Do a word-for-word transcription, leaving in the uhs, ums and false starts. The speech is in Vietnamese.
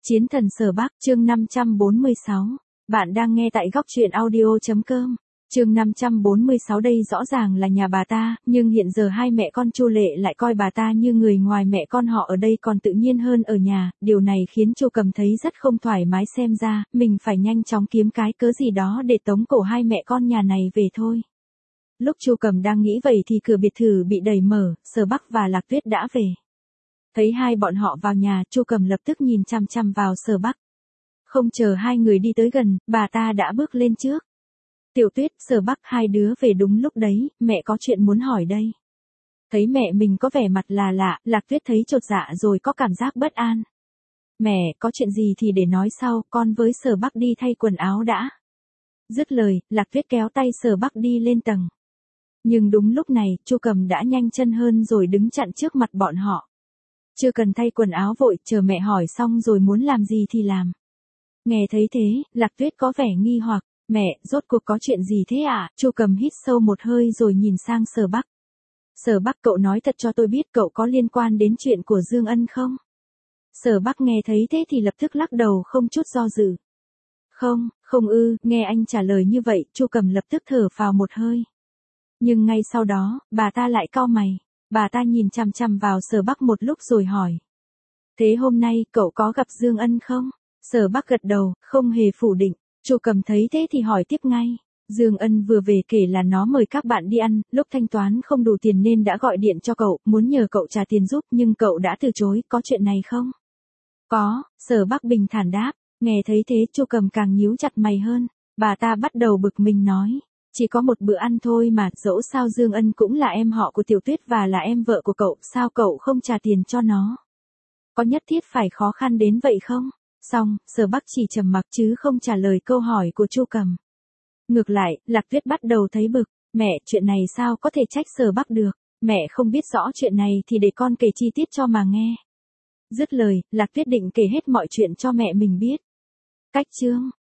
Chiến thần Sở Bắc, chương năm trăm bốn mươi sáu. Bạn đang nghe tại góc truyện audio.com. Chương năm trăm bốn mươi sáu đây rõ ràng là nhà bà ta, nhưng hiện giờ hai mẹ con Chu Lệ lại coi bà ta như người ngoài, mẹ con họ ở đây còn tự nhiên hơn ở nhà, điều này khiến Chu Cầm thấy rất không thoải mái, xem ra, mình phải nhanh chóng kiếm cái cớ gì đó để tống cổ hai mẹ con nhà này về thôi. Lúc Chu Cầm đang nghĩ vậy thì cửa biệt thự bị đẩy mở, Sở Bắc và Lạc Tuyết đã về. Thấy hai bọn họ vào nhà, Chu Cầm lập tức nhìn chằm chằm vào Sở Bắc. Không chờ hai người đi tới gần, bà ta đã bước lên trước. Tiểu Tuyết, Sở Bắc, hai đứa về đúng lúc đấy, mẹ có chuyện muốn hỏi đây. Thấy mẹ mình có vẻ mặt là lạ, Lạc Tuyết thấy chột dạ rồi có cảm giác bất an. Mẹ, có chuyện gì thì để nói sau, con với Sở Bắc đi thay quần áo đã. Dứt lời, Lạc Tuyết kéo tay Sở Bắc đi lên tầng. Nhưng đúng lúc này, Chu Cầm đã nhanh chân hơn rồi đứng chặn trước mặt bọn họ. Chưa cần thay quần áo vội, chờ mẹ hỏi xong rồi muốn làm gì thì làm. Nghe thấy thế, Lạc Tuyết có vẻ nghi hoặc, mẹ, rốt cuộc có chuyện gì thế ạ? À? Chu Cầm hít sâu một hơi rồi nhìn sang Sở Bắc. Sở Bắc, cậu nói thật cho tôi biết cậu có liên quan đến chuyện của Dương Ân không? Sở Bắc nghe thấy thế thì lập tức lắc đầu không chút do dự. Không, không ư, nghe anh trả lời như vậy, Chu Cầm lập tức thở phào một hơi. Nhưng ngay sau đó, bà ta lại cau mày. Bà ta nhìn chằm chằm vào Sở Bắc một lúc rồi hỏi. Thế hôm nay cậu có gặp Dương Ân không? Sở Bắc gật đầu, không hề phủ định. Chu Cầm thấy thế thì hỏi tiếp ngay. Dương Ân vừa về kể là nó mời các bạn đi ăn, lúc thanh toán không đủ tiền nên đã gọi điện cho cậu, muốn nhờ cậu trả tiền giúp nhưng cậu đã từ chối, có chuyện này không? Có, Sở Bắc bình thản đáp. Nghe thấy thế Chu Cầm càng nhíu chặt mày hơn. Bà ta bắt đầu bực mình nói. Chỉ có một bữa ăn thôi mà, dẫu sao Dương Ân cũng là em họ của Tiểu Tuyết và là em vợ của cậu, sao cậu không trả tiền cho nó? Có nhất thiết phải khó khăn đến vậy không? Xong, Sở Bắc chỉ trầm mặc chứ không trả lời câu hỏi của Chu Cầm. Ngược lại, Lạc Tuyết bắt đầu thấy bực, mẹ, chuyện này sao có thể trách Sở Bắc được, mẹ không biết rõ chuyện này thì để con kể chi tiết cho mà nghe. Dứt lời, Lạc Tuyết định kể hết mọi chuyện cho mẹ mình biết. Cách chương